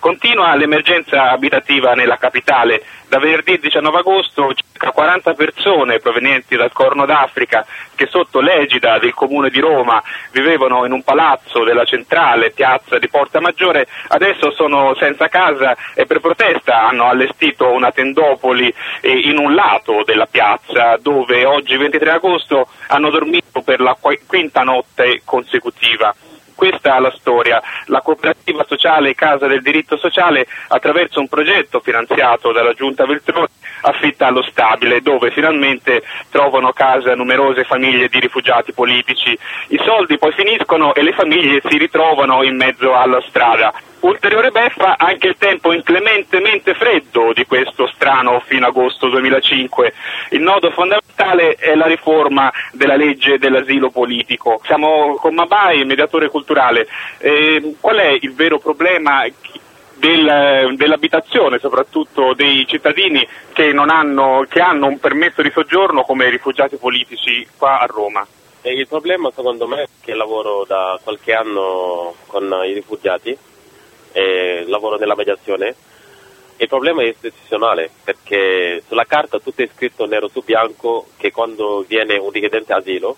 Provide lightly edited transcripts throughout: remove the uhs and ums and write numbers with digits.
Continua l'emergenza abitativa nella capitale. Da venerdì 19 agosto circa 40 persone provenienti dal Corno d'Africa che sotto l'egida del Comune di Roma vivevano in un palazzo della centrale piazza di Porta Maggiore adesso sono senza casa e per protesta hanno allestito una tendopoli in un lato della piazza dove oggi 23 agosto hanno dormito per la quinta notte consecutiva. Questa è la storia. La cooperativa sociale Casa del Diritto Sociale, attraverso un progetto finanziato dalla Giunta Veltroni, affitta allo stabile, dove finalmente trovano casa numerose famiglie di rifugiati politici. I soldi poi finiscono e le famiglie si ritrovano in mezzo alla strada. Ulteriore beffa anche il tempo inclementemente freddo di questo strano fino agosto 2005. Il nodo fondamentale è la riforma della legge dell'asilo politico. Siamo con Mabai, mediatore culturale. Qual è il vero problema dell'abitazione, soprattutto dei cittadini che hanno un permesso di soggiorno come rifugiati politici qua a Roma? Il problema secondo me è che lavoro da qualche anno con i rifugiati. Lavoro nella mediazione. Il problema è istituzionale perché sulla carta tutto è scritto nero su bianco che quando viene un richiedente asilo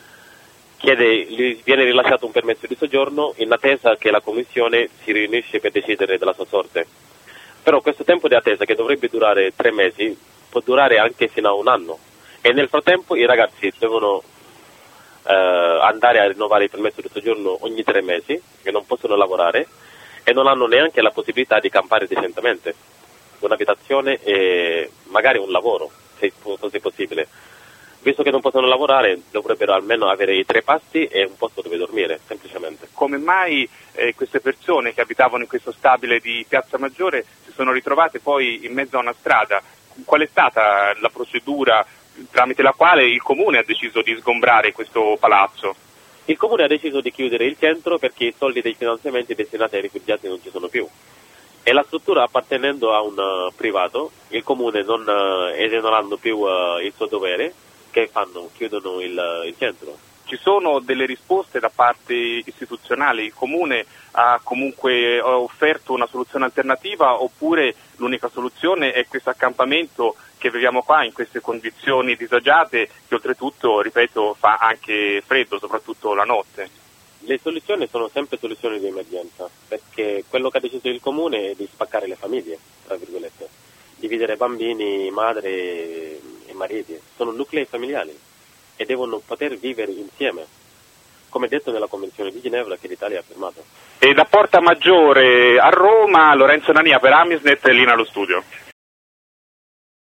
gli viene rilasciato un permesso di soggiorno in attesa che la commissione si riunisce per decidere della sua sorte. Però questo tempo di attesa, che dovrebbe durare 3 mesi, può durare anche fino a 1 anno e nel frattempo i ragazzi devono andare a rinnovare il permesso di soggiorno ogni 3 mesi, che non possono lavorare e non hanno neanche la possibilità di campare decentemente, un'abitazione e magari un lavoro, se fosse possibile. Visto che non possono lavorare, dovrebbero almeno avere i 3 pasti e un posto dove dormire, semplicemente. Come mai queste persone che abitavano in questo stabile di Piazza Maggiore si sono ritrovate poi in mezzo a una strada? Qual è stata la procedura tramite la quale il Comune ha deciso di sgombrare questo palazzo? Il Comune ha deciso di chiudere il centro perché i soldi dei finanziamenti destinati ai rifugiati non ci sono più. E la struttura appartenendo a un privato, il Comune non esonerando più il suo dovere, che fanno? Chiudono il centro. Ci sono delle risposte da parte istituzionale? Il Comune ha comunque offerto una soluzione alternativa oppure l'unica soluzione è questo accampamento che viviamo qua in queste condizioni disagiate che oltretutto, ripeto, fa anche freddo, soprattutto la notte? Le soluzioni sono sempre soluzioni di emergenza, perché quello che ha deciso il Comune è di spaccare le famiglie, tra virgolette, dividere bambini, madre e mariti. Sono nuclei familiari e devono poter vivere insieme, come detto nella Convenzione di Ginevra che l'Italia ha firmato. E da Porta Maggiore a Roma, Lorenzo Nania per Amisnet, Lina allo studio.